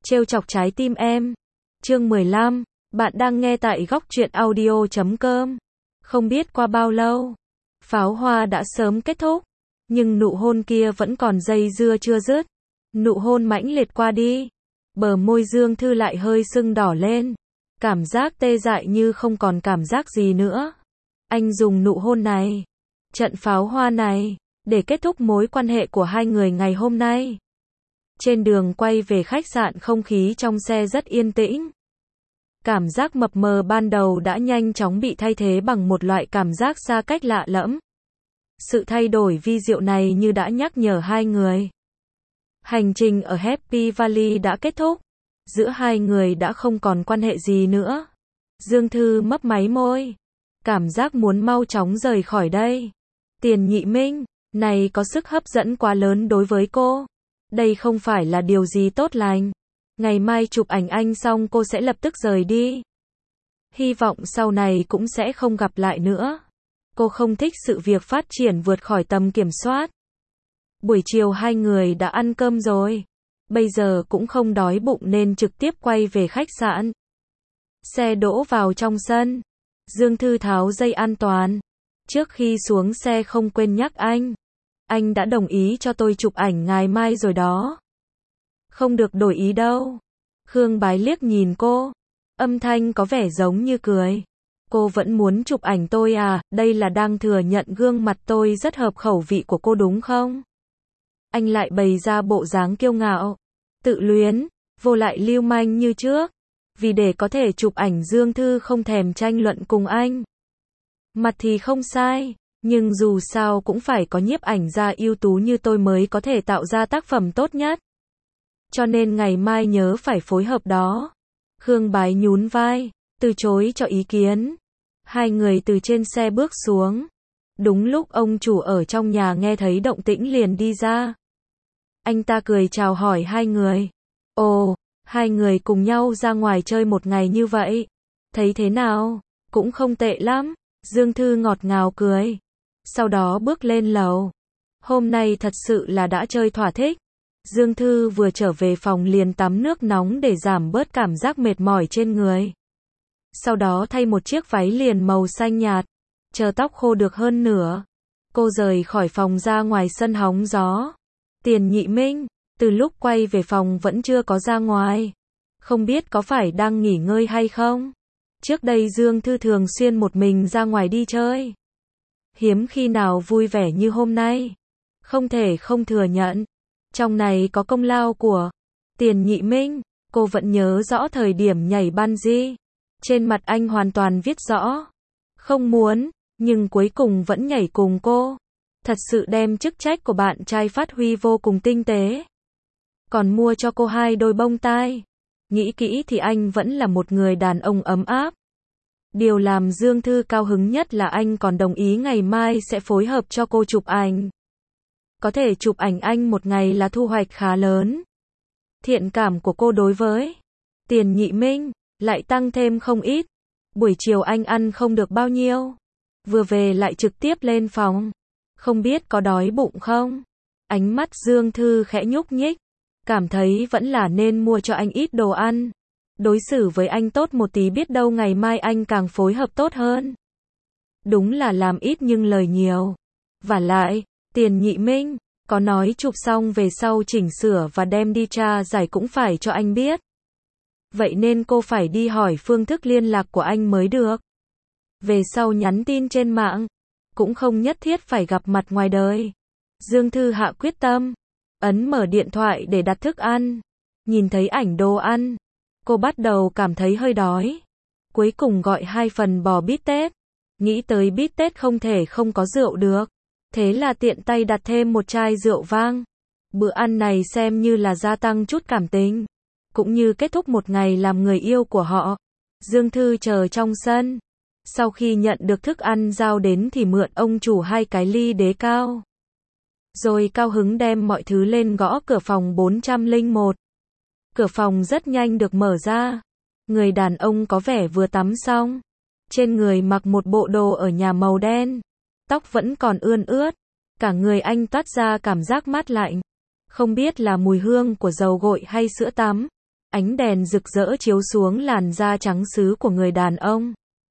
Trêu chọc trái tim em. Chương 15, bạn đang nghe tại góc truyện audio.com. Không biết qua bao lâu, pháo hoa đã sớm kết thúc, nhưng nụ hôn kia vẫn còn dây dưa chưa dứt. Nụ hôn mãnh liệt qua đi, bờ môi Dương Thư lại hơi sưng đỏ lên, cảm giác tê dại như không còn cảm giác gì nữa. Anh dùng nụ hôn này, trận pháo hoa này, để kết thúc mối quan hệ của hai người ngày hôm nay. Trên đường quay về khách sạn, không khí trong xe rất yên tĩnh. Cảm giác mập mờ ban đầu đã nhanh chóng bị thay thế bằng một loại cảm giác xa cách lạ lẫm. Sự thay đổi vi diệu này như đã nhắc nhở hai người. Hành trình ở Happy Valley đã kết thúc. Giữa hai người đã không còn quan hệ gì nữa. Dương Thư mấp máy môi. Cảm giác muốn mau chóng rời khỏi đây. Tiền Nhị Minh, này có sức hấp dẫn quá lớn đối với cô. Đây không phải là điều gì tốt lành. Ngày mai chụp ảnh anh xong cô sẽ lập tức rời đi. Hy vọng sau này cũng sẽ không gặp lại nữa. Cô không thích sự việc phát triển vượt khỏi tầm kiểm soát. Buổi chiều hai người đã ăn cơm rồi. Bây giờ cũng không đói bụng nên trực tiếp quay về khách sạn. Xe đỗ vào trong sân. Dương Thư tháo dây an toàn. Trước khi xuống xe không quên nhắc anh. Anh đã đồng ý cho tôi chụp ảnh ngày mai rồi đó. Không được đổi ý đâu. Khương Bái liếc nhìn cô. Âm thanh có vẻ giống như cười. Cô vẫn muốn chụp ảnh tôi à, đây là đang thừa nhận gương mặt tôi rất hợp khẩu vị của cô đúng không? Anh lại bày ra bộ dáng kiêu ngạo, tự luyến, vô lại lưu manh như trước. Vì để có thể chụp ảnh Dương Thư không thèm tranh luận cùng anh. Mặt thì không sai, nhưng dù sao cũng phải có nhiếp ảnh gia ưu tú như tôi mới có thể tạo ra tác phẩm tốt nhất. Cho nên ngày mai nhớ phải phối hợp đó. Khương Bái nhún vai, từ chối cho ý kiến. Hai người từ trên xe bước xuống. Đúng lúc ông chủ ở trong nhà nghe thấy động tĩnh liền đi ra. Anh ta cười chào hỏi hai người. Ồ, hai người cùng nhau ra ngoài chơi một ngày như vậy. Thấy thế nào? Cũng không tệ lắm. Dương Thư ngọt ngào cười. Sau đó bước lên lầu. Hôm nay thật sự là đã chơi thỏa thích. Dương Thư vừa trở về phòng liền tắm nước nóng để giảm bớt cảm giác mệt mỏi trên người. Sau đó thay một chiếc váy liền màu xanh nhạt. Chờ tóc khô được hơn nửa. Cô rời khỏi phòng ra ngoài sân hóng gió. Tiền Nhị Minh, từ lúc quay về phòng vẫn chưa có ra ngoài. Không biết có phải đang nghỉ ngơi hay không? Trước đây Dương Thư thường xuyên một mình ra ngoài đi chơi. Hiếm khi nào vui vẻ như hôm nay. Không thể không thừa nhận. Trong này có công lao của Tiền Nhị Minh. Cô vẫn nhớ rõ thời điểm nhảy bungee. Trên mặt anh hoàn toàn viết rõ. Không muốn, nhưng cuối cùng vẫn nhảy cùng cô. Thật sự đem chức trách của bạn trai phát huy vô cùng tinh tế. Còn mua cho cô 2 đôi bông tai. Nghĩ kỹ thì anh vẫn là một người đàn ông ấm áp. Điều làm Dương Thư cao hứng nhất là anh còn đồng ý ngày mai sẽ phối hợp cho cô chụp ảnh. Có thể chụp ảnh anh một ngày là thu hoạch khá lớn. Thiện cảm của cô đối với Tiền Nhị Minh lại tăng thêm không ít. Buổi chiều anh ăn không được bao nhiêu. Vừa về lại trực tiếp lên phòng. Không biết có đói bụng không? Ánh mắt Dương Thư khẽ nhúc nhích. Cảm thấy vẫn là nên mua cho anh ít đồ ăn. Đối xử với anh tốt một tí, biết đâu ngày mai anh càng phối hợp tốt hơn. Đúng là làm ít nhưng lời nhiều. Vả lại, Tiền Nhị Minh có nói chụp xong về sau chỉnh sửa và đem đi tra giải cũng phải cho anh biết. Vậy nên cô phải đi hỏi phương thức liên lạc của anh mới được. Về sau nhắn tin trên mạng, cũng không nhất thiết phải gặp mặt ngoài đời. Dương Thư hạ quyết tâm, ấn mở điện thoại để đặt thức ăn. Nhìn thấy ảnh đồ ăn, cô bắt đầu cảm thấy hơi đói. Cuối cùng gọi 2 phần bò bít tết. Nghĩ tới bít tết không thể không có rượu được. Thế là tiện tay đặt thêm một chai rượu vang. Bữa ăn này xem như là gia tăng chút cảm tình. Cũng như kết thúc một ngày làm người yêu của họ. Dương Thư chờ trong sân. Sau khi nhận được thức ăn giao đến thì mượn ông chủ 2 cái ly đế cao. Rồi cao hứng đem mọi thứ lên gõ cửa phòng 401. Cửa phòng rất nhanh được mở ra. Người đàn ông có vẻ vừa tắm xong. Trên người mặc một bộ đồ ở nhà màu đen. Tóc vẫn còn ươn ướt. Cả người anh toát ra cảm giác mát lạnh. Không biết là mùi hương của dầu gội hay sữa tắm. Ánh đèn rực rỡ chiếu xuống làn da trắng sứ của người đàn ông.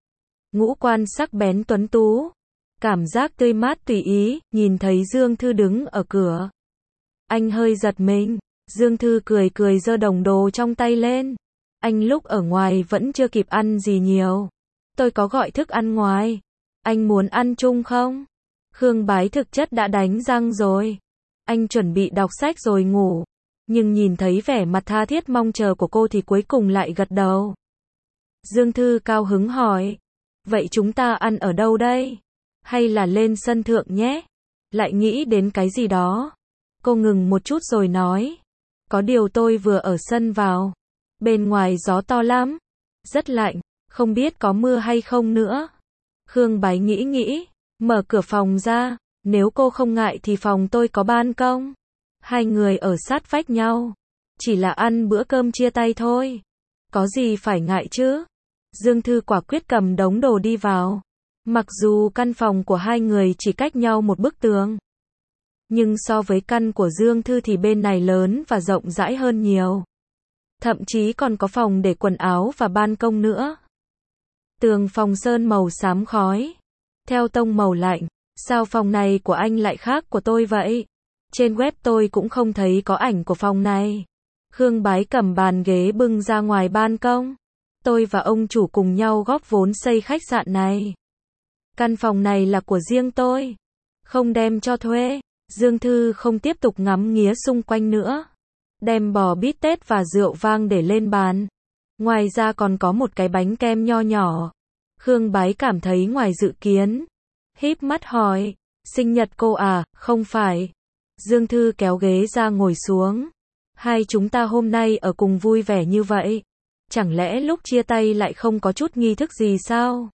Ngũ quan sắc bén tuấn tú, cảm giác tươi mát tùy ý, nhìn thấy Dương Thư đứng ở cửa. Anh hơi giật mình, Dương Thư cười cười giơ đồng đồ trong tay lên. Anh lúc ở ngoài vẫn chưa kịp ăn gì nhiều. Tôi có gọi thức ăn ngoài. Anh muốn ăn chung không? Khương Bái thực chất đã đánh răng rồi. Anh chuẩn bị đọc sách rồi ngủ. Nhưng nhìn thấy vẻ mặt tha thiết mong chờ của cô thì cuối cùng lại gật đầu. Dương Thư cao hứng hỏi. Vậy chúng ta ăn ở đâu đây? Hay là lên sân thượng nhé? Lại nghĩ đến cái gì đó. Cô ngừng một chút rồi nói. Có điều tôi vừa ở sân vào. Bên ngoài gió to lắm. Rất lạnh. Không biết có mưa hay không nữa. Khương Bái nghĩ. Mở cửa phòng ra. Nếu cô không ngại thì phòng tôi có ban công. Hai người ở sát vách nhau. Chỉ là ăn bữa cơm chia tay thôi. Có gì phải ngại chứ? Dương Thư quả quyết cầm đống đồ đi vào. Mặc dù căn phòng của hai người chỉ cách nhau một bức tường. Nhưng so với căn của Dương Thư thì bên này lớn và rộng rãi hơn nhiều. Thậm chí còn có phòng để quần áo và ban công nữa. Tường phòng sơn màu xám khói. Theo tông màu lạnh. Sao phòng này của anh lại khác của tôi vậy? Trên web tôi cũng không thấy có ảnh của phòng này. Khương Bái cầm bàn ghế bưng ra ngoài ban công. Tôi và ông chủ cùng nhau góp vốn xây khách sạn này. Căn phòng này là của riêng tôi. Không đem cho thuê. Dương Thư không tiếp tục ngắm nghía xung quanh nữa. Đem bò bít tết và rượu vang để lên bàn. Ngoài ra còn có một cái bánh kem nho nhỏ. Khương Bái cảm thấy ngoài dự kiến. Híp mắt hỏi. Sinh nhật cô à? Không phải. Dương Thư kéo ghế ra ngồi xuống. Hai chúng ta hôm nay ở cùng vui vẻ như vậy. Chẳng lẽ lúc chia tay lại không có chút nghi thức gì sao?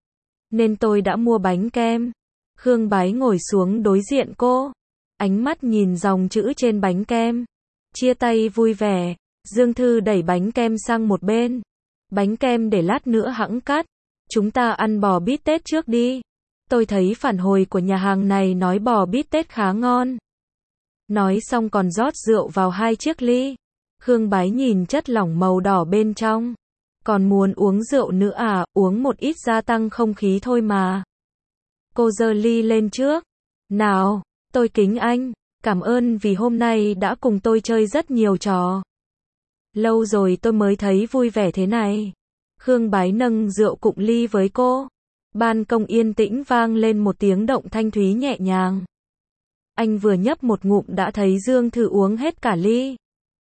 Nên tôi đã mua bánh kem. Khương Bái ngồi xuống đối diện cô. Ánh mắt nhìn dòng chữ trên bánh kem. Chia tay vui vẻ. Dương Thư đẩy bánh kem sang một bên. Bánh kem để lát nữa hẵng cắt. Chúng ta ăn bò bít tết trước đi. Tôi thấy phản hồi của nhà hàng này nói bò bít tết khá ngon. Nói xong còn rót rượu vào 2 chiếc ly. Khương Bái nhìn chất lỏng màu đỏ bên trong. Còn muốn uống rượu nữa à? Uống một ít gia tăng không khí thôi mà. Cô giơ ly lên trước. Nào, tôi kính anh. Cảm ơn vì hôm nay đã cùng tôi chơi rất nhiều trò. Lâu rồi tôi mới thấy vui vẻ thế này. Khương Bái nâng rượu cụng ly với cô. Ban công yên tĩnh vang lên một tiếng động thanh thúy nhẹ nhàng. Anh vừa nhấp một ngụm đã thấy Dương Thư uống hết cả ly.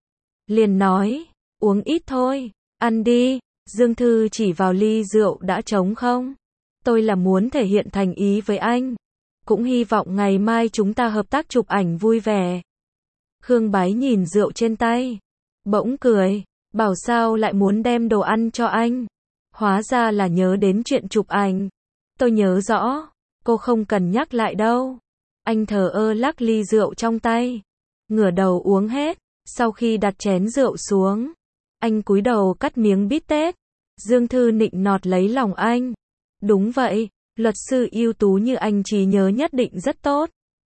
Liền nói, uống ít thôi, ăn đi. Dương Thư chỉ vào ly rượu đã trống không. Tôi là muốn thể hiện thành ý với anh. Cũng hy vọng ngày mai chúng ta hợp tác chụp ảnh vui vẻ. Khương Bái nhìn rượu trên tay. Bỗng cười, bảo sao lại muốn đem đồ ăn cho anh. Hóa ra là nhớ đến chuyện chụp ảnh. Tôi nhớ rõ, cô không cần nhắc lại đâu. Anh thờ ơ lắc ly rượu trong tay. Ngửa đầu uống hết. Sau khi đặt chén rượu xuống, anh cúi đầu cắt miếng bít tết. Dương Thư nịnh nọt lấy lòng anh. Đúng vậy, luật sư ưu tú như anh trí nhớ nhất định rất tốt.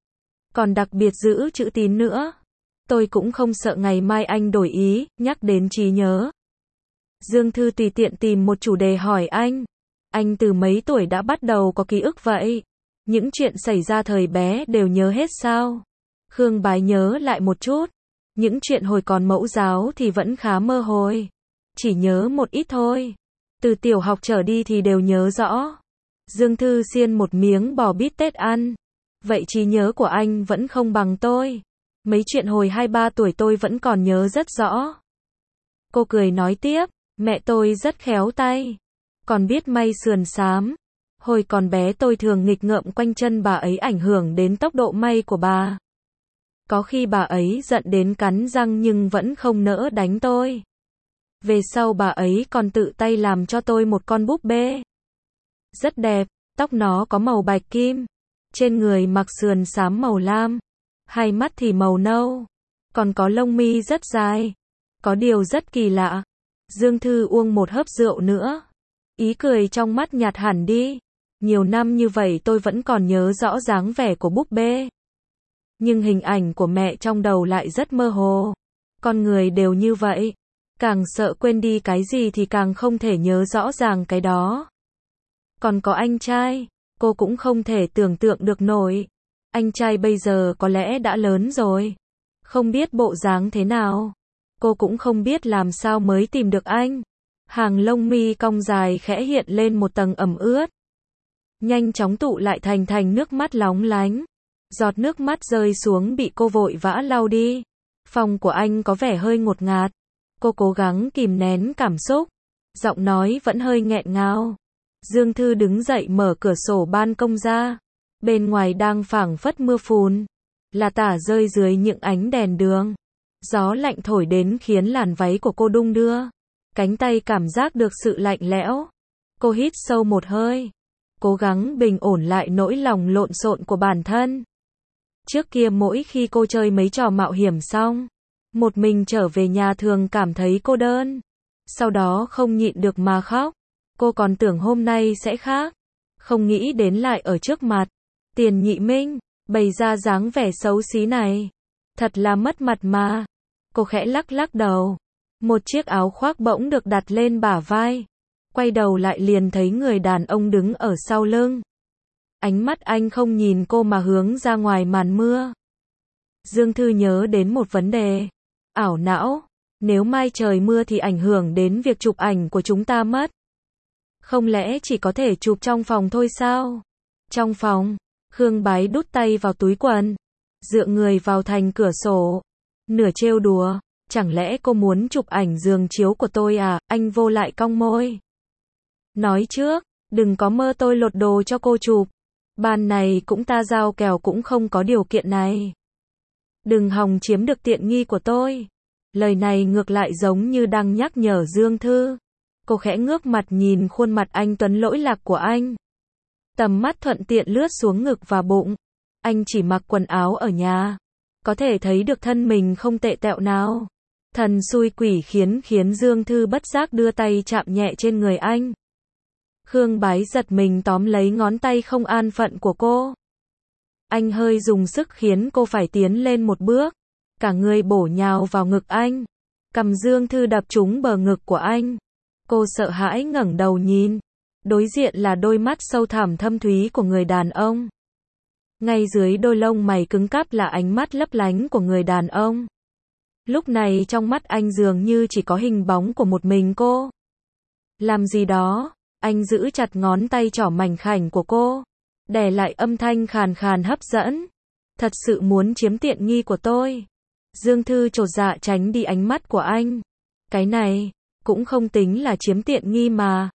Còn đặc biệt giữ chữ tín nữa. Tôi cũng không sợ ngày mai anh đổi ý, nhắc đến trí nhớ. Dương Thư tùy tiện tìm một chủ đề hỏi anh. Anh từ mấy tuổi đã bắt đầu có ký ức vậy? Những chuyện xảy ra thời bé đều nhớ hết sao? Khương Bái nhớ lại một chút. Những chuyện hồi còn mẫu giáo thì vẫn khá mơ hồ. Chỉ nhớ một ít thôi. Từ tiểu học trở đi thì đều nhớ rõ. Dương Thư xiên một miếng bò bít tết ăn. Vậy trí nhớ của anh vẫn không bằng tôi. Mấy chuyện hồi 2-3 tuổi tôi vẫn còn nhớ rất rõ. Cô cười nói tiếp, mẹ tôi rất khéo tay. Còn biết may sườn xám. Hồi còn bé tôi thường nghịch ngợm quanh chân bà ấy ảnh hưởng đến tốc độ may của bà. Có khi bà ấy giận đến cắn răng nhưng vẫn không nỡ đánh tôi. Về sau bà ấy còn tự tay làm cho tôi một con búp bê. Rất đẹp, tóc nó có màu bạch kim. Trên người mặc sườn xám màu lam. Hai mắt thì màu nâu. Còn có lông mi rất dài. Có điều rất kỳ lạ. Dương Thư uống một hớp rượu nữa. Ý cười trong mắt nhạt hẳn đi. Nhiều năm như vậy tôi vẫn còn nhớ rõ dáng vẻ của búp bê. Nhưng hình ảnh của mẹ trong đầu lại rất mơ hồ. Con người đều như vậy. Càng sợ quên đi cái gì thì càng không thể nhớ rõ ràng cái đó. Còn có anh trai, cô cũng không thể tưởng tượng được nổi. Anh trai bây giờ có lẽ đã lớn rồi. Không biết bộ dáng thế nào. Cô cũng không biết làm sao mới tìm được anh. Hàng lông mi cong dài khẽ hiện lên một tầng ẩm ướt. Nhanh chóng tụ lại thành nước mắt lóng lánh. Giọt nước mắt rơi xuống bị cô vội vã lau đi. Phòng của anh có vẻ hơi ngột ngạt. Cô cố gắng kìm nén cảm xúc. Giọng nói vẫn hơi nghẹn ngào. Dương Thư đứng dậy mở cửa sổ ban công ra. Bên ngoài đang phảng phất mưa phùn. Là tả rơi dưới những ánh đèn đường. Gió lạnh thổi đến khiến làn váy của cô đung đưa. Cánh tay cảm giác được sự lạnh lẽo. Cô hít sâu một hơi. Cố gắng bình ổn lại nỗi lòng lộn xộn của bản thân. Trước kia mỗi khi cô chơi mấy trò mạo hiểm xong, một mình trở về nhà thường cảm thấy cô đơn. Sau đó không nhịn được mà khóc. Cô còn tưởng hôm nay sẽ khác. Không nghĩ đến lại ở trước mặt. Tiền Nhị Minh, bày ra dáng vẻ xấu xí này. Thật là mất mặt mà. Cô khẽ lắc lắc đầu. Một chiếc áo khoác bỗng được đặt lên bả vai. Quay đầu lại liền thấy người đàn ông đứng ở sau lưng. Ánh mắt anh không nhìn cô mà hướng ra ngoài màn mưa. Dương Thư nhớ đến một vấn đề. Ảo não. Nếu mai trời mưa thì ảnh hưởng đến việc chụp ảnh của chúng ta mất. Không lẽ chỉ có thể chụp trong phòng thôi sao? Trong phòng, Khương Bái đút tay vào túi quần. Dựa người vào thành cửa sổ. Nửa trêu đùa. Chẳng lẽ cô muốn chụp ảnh giường chiếu của tôi à? Anh vô lại cong môi. Nói trước, đừng có mơ tôi lột đồ cho cô chụp. Ban này cũng ta giao kèo cũng không có điều kiện này. Đừng hòng chiếm được tiện nghi của tôi. Lời này ngược lại giống như đang nhắc nhở Dương Thư. Cô khẽ ngước mặt nhìn khuôn mặt anh tuấn lỗi lạc của anh. Tầm mắt thuận tiện lướt xuống ngực và bụng. Anh chỉ mặc quần áo ở nhà. Có thể thấy được thân mình không tệ tẹo nào. Thần xui quỷ khiến Dương Thư bất giác đưa tay chạm nhẹ trên người anh. Khương Bái giật mình tóm lấy ngón tay không an phận của cô. Anh hơi dùng sức khiến cô phải tiến lên một bước. Cả người bổ nhào vào ngực anh. Cầm Dương Thư đập trúng bờ ngực của anh. Cô sợ hãi ngẩng đầu nhìn. Đối diện là đôi mắt sâu thẳm thâm thúy của người đàn ông. Ngay dưới đôi lông mày cứng cáp là ánh mắt lấp lánh của người đàn ông. Lúc này trong mắt anh dường như chỉ có hình bóng của một mình cô. Làm gì đó, anh giữ chặt ngón tay trỏ mảnh khảnh của cô. Đè lại âm thanh khàn khàn hấp dẫn. Thật sự muốn chiếm tiện nghi của tôi. Dương Thư chột dạ tránh đi ánh mắt của anh. Cái này, cũng không tính là chiếm tiện nghi mà.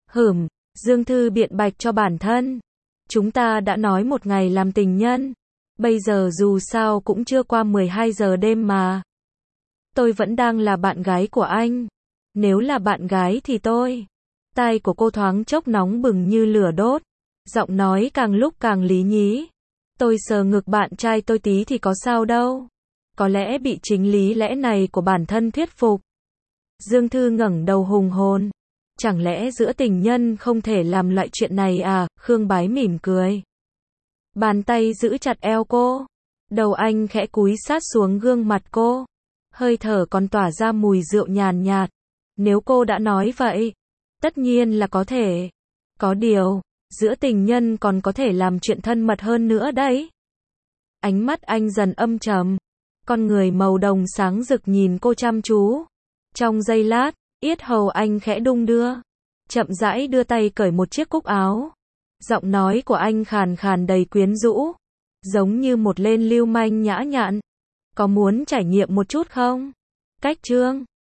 Dương Thư biện bạch cho bản thân. Chúng ta đã nói một ngày làm tình nhân. Bây giờ dù sao cũng chưa qua 12 giờ đêm mà. Tôi vẫn đang là bạn gái của anh. Nếu là bạn gái thì tôi. Tai của cô thoáng chốc nóng bừng như lửa đốt. Giọng nói càng lúc càng lý nhí. Tôi sờ ngực bạn trai tôi tí thì có sao đâu. Có lẽ bị chính lý lẽ này của bản thân thuyết phục. Dương Thư ngẩng đầu hùng hồn. Chẳng lẽ giữa tình nhân không thể làm loại chuyện này à? Khương Bái mỉm cười. Bàn tay giữ chặt eo cô. Đầu anh khẽ cúi sát xuống gương mặt cô. Hơi thở còn tỏa ra mùi rượu nhàn nhạt. Nếu cô đã nói vậy, tất nhiên là có thể. Có điều, giữa tình nhân còn có thể làm chuyện thân mật hơn nữa đấy. Ánh mắt anh dần âm trầm. Con người màu đồng sáng rực nhìn cô chăm chú. Trong giây lát, yết hầu anh khẽ đung đưa. Chậm rãi đưa tay cởi một chiếc cúc áo. Giọng nói của anh khàn khàn đầy quyến rũ. Giống như một tên lưu manh nhã nhặn. Có muốn trải nghiệm một chút không? Cách chương